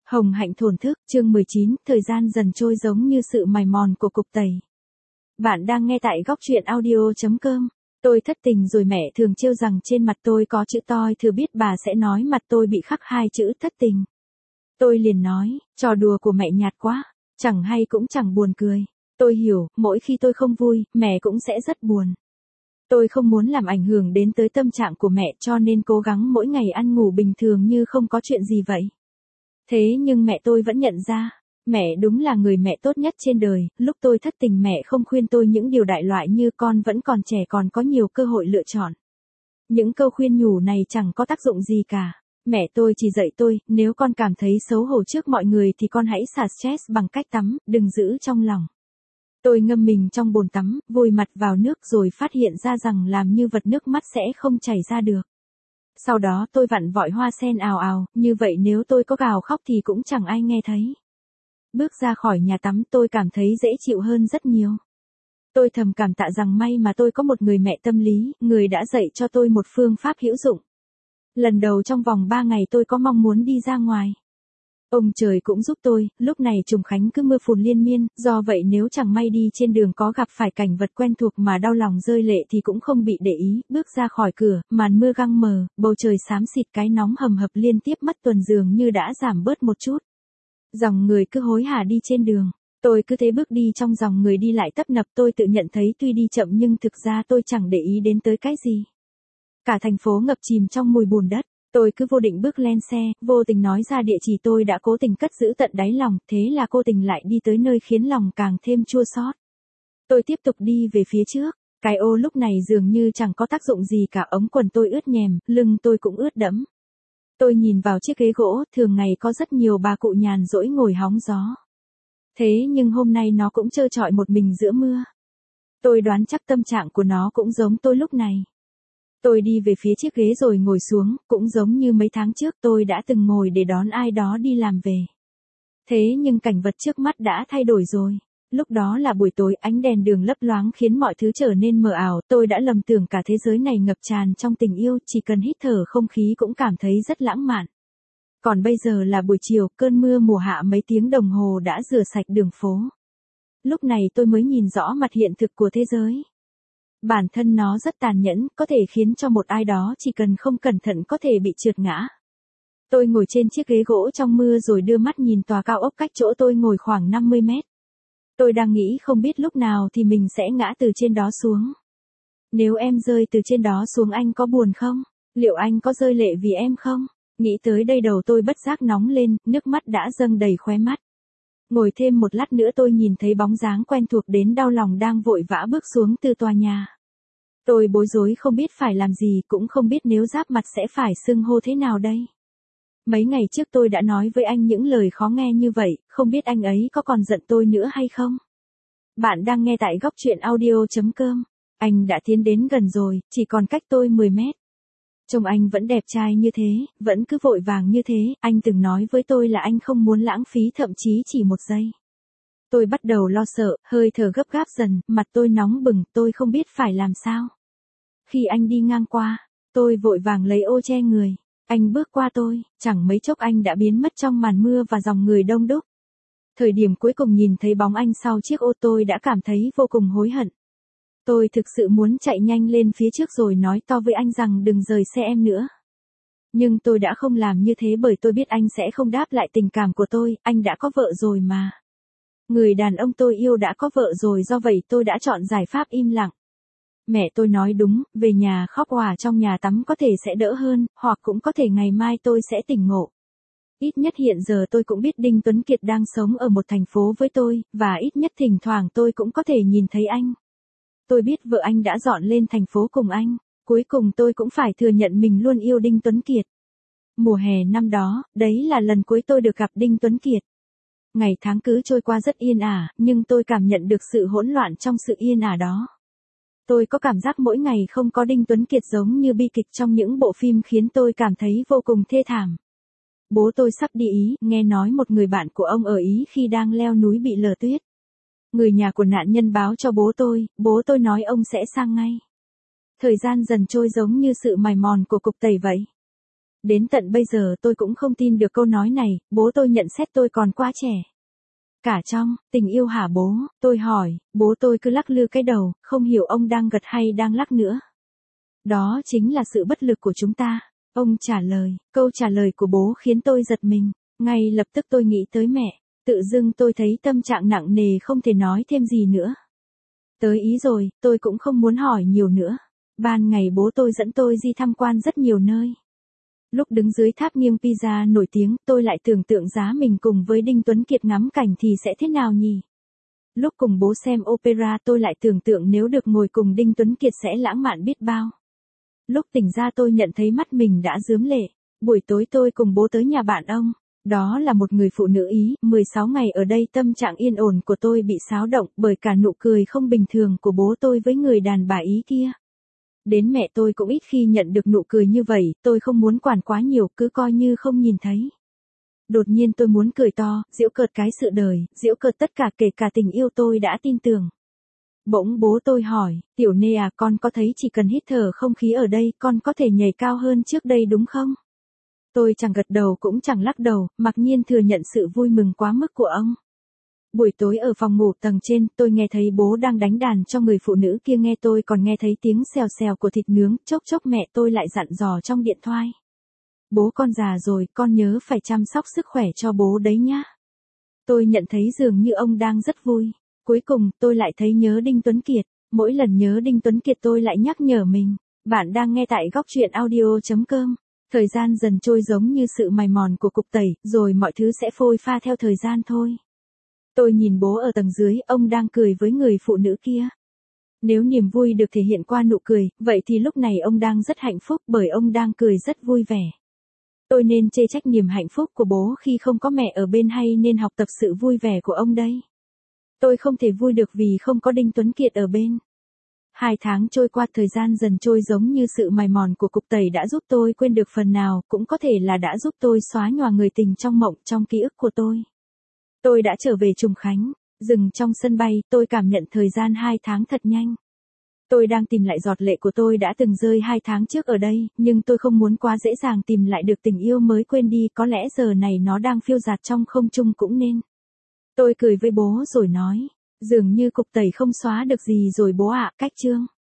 Hồng hạnh thổn thức, chương 19, thời gian dần trôi giống như sự mài mòn của cục tẩy. Bạn đang nghe tại góc truyện audio.com. Tôi thất tình rồi mẹ thường trêu rằng trên mặt tôi có chữ toi, thừa biết bà sẽ nói mặt tôi bị khắc hai chữ thất tình. Tôi liền nói, trò đùa của mẹ nhạt quá, chẳng hay cũng chẳng buồn cười. Tôi hiểu, mỗi khi tôi không vui, mẹ cũng sẽ rất buồn. Tôi không muốn làm ảnh hưởng đến tới tâm trạng của mẹ cho nên cố gắng mỗi ngày ăn ngủ bình thường như không có chuyện gì vậy. Thế nhưng mẹ tôi vẫn nhận ra, mẹ đúng là người mẹ tốt nhất trên đời, lúc tôi thất tình mẹ không khuyên tôi những điều đại loại như con vẫn còn trẻ còn có nhiều cơ hội lựa chọn. Những câu khuyên nhủ này chẳng có tác dụng gì cả. Mẹ tôi chỉ dạy tôi, nếu con cảm thấy xấu hổ trước mọi người thì con hãy xả stress bằng cách tắm, đừng giữ trong lòng. Tôi ngâm mình trong bồn tắm, vùi mặt vào nước rồi phát hiện ra rằng làm như vật nước mắt sẽ không chảy ra được. Sau đó tôi vặn vội hoa sen ào ào, như vậy nếu tôi có gào khóc thì cũng chẳng ai nghe thấy. Bước ra khỏi nhà tắm tôi cảm thấy dễ chịu hơn rất nhiều. Tôi thầm cảm tạ rằng may mà tôi có một người mẹ tâm lý, người đã dạy cho tôi một phương pháp hữu dụng. Lần đầu trong vòng 3 ngày tôi có mong muốn đi ra ngoài. Ông trời cũng giúp tôi, lúc này trùng khánh cứ mưa phùn liên miên, do vậy nếu chẳng may đi trên đường có gặp phải cảnh vật quen thuộc mà đau lòng rơi lệ thì cũng không bị để ý, bước ra khỏi cửa, màn mưa găng mờ, bầu trời xám xịt cái nóng hầm hập liên tiếp mất tuần dường như đã giảm bớt một chút. Dòng người cứ hối hả đi trên đường, tôi cứ thế bước đi trong dòng người đi lại tấp nập tôi tự nhận thấy tuy đi chậm nhưng thực ra tôi chẳng để ý đến tới cái gì. Cả thành phố ngập chìm trong mùi bùn đất. Tôi cứ vô định bước lên xe, vô tình nói ra địa chỉ tôi đã cố tình cất giữ tận đáy lòng, thế là cô tình lại đi tới nơi khiến lòng càng thêm chua xót. Tôi tiếp tục đi về phía trước, cái ô lúc này dường như chẳng có tác dụng gì cả, ống quần tôi ướt nhèm, lưng tôi cũng ướt đẫm. Tôi nhìn vào chiếc ghế gỗ, thường ngày có rất nhiều bà cụ nhàn rỗi ngồi hóng gió. Thế nhưng hôm nay nó cũng trơ trọi một mình giữa mưa. Tôi đoán chắc tâm trạng của nó cũng giống tôi lúc này. Tôi đi về phía chiếc ghế rồi ngồi xuống, cũng giống như mấy tháng trước tôi đã từng ngồi để đón ai đó đi làm về. Thế nhưng cảnh vật trước mắt đã thay đổi rồi. Lúc đó là buổi tối, ánh đèn đường lấp loáng khiến mọi thứ trở nên mờ ảo, tôi đã lầm tưởng cả thế giới này ngập tràn trong tình yêu, chỉ cần hít thở không khí cũng cảm thấy rất lãng mạn. Còn bây giờ là buổi chiều, cơn mưa mùa hạ mấy tiếng đồng hồ đã rửa sạch đường phố. Lúc này tôi mới nhìn rõ mặt hiện thực của thế giới. Bản thân nó rất tàn nhẫn, có thể khiến cho một ai đó chỉ cần không cẩn thận có thể bị trượt ngã. Tôi ngồi trên chiếc ghế gỗ trong mưa rồi đưa mắt nhìn tòa cao ốc cách chỗ tôi ngồi khoảng 50 mét. Tôi đang nghĩ không biết lúc nào thì mình sẽ ngã từ trên đó xuống. Nếu em rơi từ trên đó xuống anh có buồn không? Liệu anh có rơi lệ vì em không? Nghĩ tới đây đầu tôi bất giác nóng lên, nước mắt đã dâng đầy khóe mắt. Ngồi thêm một lát nữa tôi nhìn thấy bóng dáng quen thuộc đến đau lòng đang vội vã bước xuống từ tòa nhà. Tôi bối rối không biết phải làm gì, cũng không biết nếu giáp mặt sẽ phải xưng hô thế nào đây. Mấy ngày trước tôi đã nói với anh những lời khó nghe như vậy, không biết anh ấy có còn giận tôi nữa hay không? Bạn đang nghe tại góc truyện audio.com. Anh đã tiến đến gần rồi, chỉ còn cách tôi 10 mét. Trông anh vẫn đẹp trai như thế, vẫn cứ vội vàng như thế, anh từng nói với tôi là anh không muốn lãng phí thậm chí chỉ một giây. Tôi bắt đầu lo sợ, hơi thở gấp gáp dần, mặt tôi nóng bừng, tôi không biết phải làm sao. Khi anh đi ngang qua, tôi vội vàng lấy ô che người. Anh bước qua tôi, chẳng mấy chốc anh đã biến mất trong màn mưa và dòng người đông đúc. Thời điểm cuối cùng nhìn thấy bóng anh sau chiếc ô tôi đã cảm thấy vô cùng hối hận. Tôi thực sự muốn chạy nhanh lên phía trước rồi nói to với anh rằng đừng rời xe em nữa. Nhưng tôi đã không làm như thế bởi tôi biết anh sẽ không đáp lại tình cảm của tôi, anh đã có vợ rồi mà. Người đàn ông tôi yêu đã có vợ rồi, do vậy tôi đã chọn giải pháp im lặng. Mẹ tôi nói đúng, về nhà khóc òa trong nhà tắm có thể sẽ đỡ hơn, hoặc cũng có thể ngày mai tôi sẽ tỉnh ngộ. Ít nhất hiện giờ tôi cũng biết Đinh Tuấn Kiệt đang sống ở một thành phố với tôi, và ít nhất thỉnh thoảng tôi cũng có thể nhìn thấy anh. Tôi biết vợ anh đã dọn lên thành phố cùng anh, cuối cùng tôi cũng phải thừa nhận mình luôn yêu Đinh Tuấn Kiệt. Mùa hè năm đó, đấy là lần cuối tôi được gặp Đinh Tuấn Kiệt. Ngày tháng cứ trôi qua rất yên ả, nhưng tôi cảm nhận được sự hỗn loạn trong sự yên ả đó. Tôi có cảm giác mỗi ngày không có Đinh Tuấn Kiệt giống như bi kịch trong những bộ phim khiến tôi cảm thấy vô cùng thê thảm. Bố tôi sắp đi Ý, nghe nói một người bạn của ông ở Ý khi đang leo núi bị lở tuyết. Người nhà của nạn nhân báo cho bố tôi nói ông sẽ sang ngay. Thời gian dần trôi giống như sự mài mòn của cục tẩy vậy. Đến tận bây giờ tôi cũng không tin được câu nói này, bố tôi nhận xét tôi còn quá trẻ. Cả trong, tình yêu hả bố, tôi hỏi, bố tôi cứ lắc lư cái đầu, không hiểu ông đang gật hay đang lắc nữa. Đó chính là sự bất lực của chúng ta. Ông trả lời, câu trả lời của bố khiến tôi giật mình. Ngay lập tức tôi nghĩ tới mẹ, tự dưng tôi thấy tâm trạng nặng nề không thể nói thêm gì nữa. Tới ý rồi, tôi cũng không muốn hỏi nhiều nữa. Ban ngày bố tôi dẫn tôi đi tham quan rất nhiều nơi. Lúc đứng dưới tháp nghiêng Pisa nổi tiếng, tôi lại tưởng tượng giá mình cùng với Đinh Tuấn Kiệt ngắm cảnh thì sẽ thế nào nhỉ? Lúc cùng bố xem opera tôi lại tưởng tượng nếu được ngồi cùng Đinh Tuấn Kiệt sẽ lãng mạn biết bao. Lúc tỉnh ra tôi nhận thấy mắt mình đã rướm lệ. Buổi tối tôi cùng bố tới nhà bạn ông. Đó là một người phụ nữ Ý, 16 ngày ở đây tâm trạng yên ổn của tôi bị xáo động bởi cả nụ cười không bình thường của bố tôi với người đàn bà Ý kia. Đến mẹ tôi cũng ít khi nhận được nụ cười như vậy, tôi không muốn quản quá nhiều, cứ coi như không nhìn thấy. Đột nhiên tôi muốn cười to, giễu cợt cái sự đời, giễu cợt tất cả kể cả tình yêu tôi đã tin tưởng. Bỗng bố tôi hỏi, Tiểu Nê à, con có thấy chỉ cần hít thở không khí ở đây, con có thể nhảy cao hơn trước đây đúng không? Tôi chẳng gật đầu cũng chẳng lắc đầu, mặc nhiên thừa nhận sự vui mừng quá mức của ông. Buổi tối ở phòng ngủ tầng trên, tôi nghe thấy bố đang đánh đàn cho người phụ nữ kia, nghe tôi còn nghe thấy tiếng xèo xèo của thịt nướng, chốc chốc mẹ tôi lại dặn dò trong điện thoại. Bố con già rồi, con nhớ phải chăm sóc sức khỏe cho bố đấy nhá. Tôi nhận thấy dường như ông đang rất vui. Cuối cùng, tôi lại thấy nhớ Đinh Tuấn Kiệt. Mỗi lần nhớ Đinh Tuấn Kiệt tôi lại nhắc nhở mình. Bạn đang nghe tại góc truyện audio.com. Thời gian dần trôi giống như sự mài mòn của cục tẩy, rồi mọi thứ sẽ phôi pha theo thời gian thôi. Tôi nhìn bố ở tầng dưới, ông đang cười với người phụ nữ kia. Nếu niềm vui được thể hiện qua nụ cười, vậy thì lúc này ông đang rất hạnh phúc bởi ông đang cười rất vui vẻ. Tôi nên chê trách niềm hạnh phúc của bố khi không có mẹ ở bên hay nên học tập sự vui vẻ của ông đây? Tôi không thể vui được vì không có Đinh Tuấn Kiệt ở bên. 2 tháng trôi qua, thời gian dần trôi giống như sự mài mòn của cục tẩy đã giúp tôi quên được phần nào, cũng có thể là đã giúp tôi xóa nhòa người tình trong mộng trong ký ức của tôi. Tôi đã trở về Trùng Khánh, dừng trong sân bay, tôi cảm nhận thời gian 2 tháng thật nhanh. Tôi đang tìm lại giọt lệ của tôi đã từng rơi 2 tháng trước ở đây, nhưng tôi không muốn quá dễ dàng tìm lại được tình yêu mới quên đi, có lẽ giờ này nó đang phiêu dạt trong không trung cũng nên. Tôi cười với bố rồi nói, dường như cục tẩy không xóa được gì rồi bố ạ, cách chương.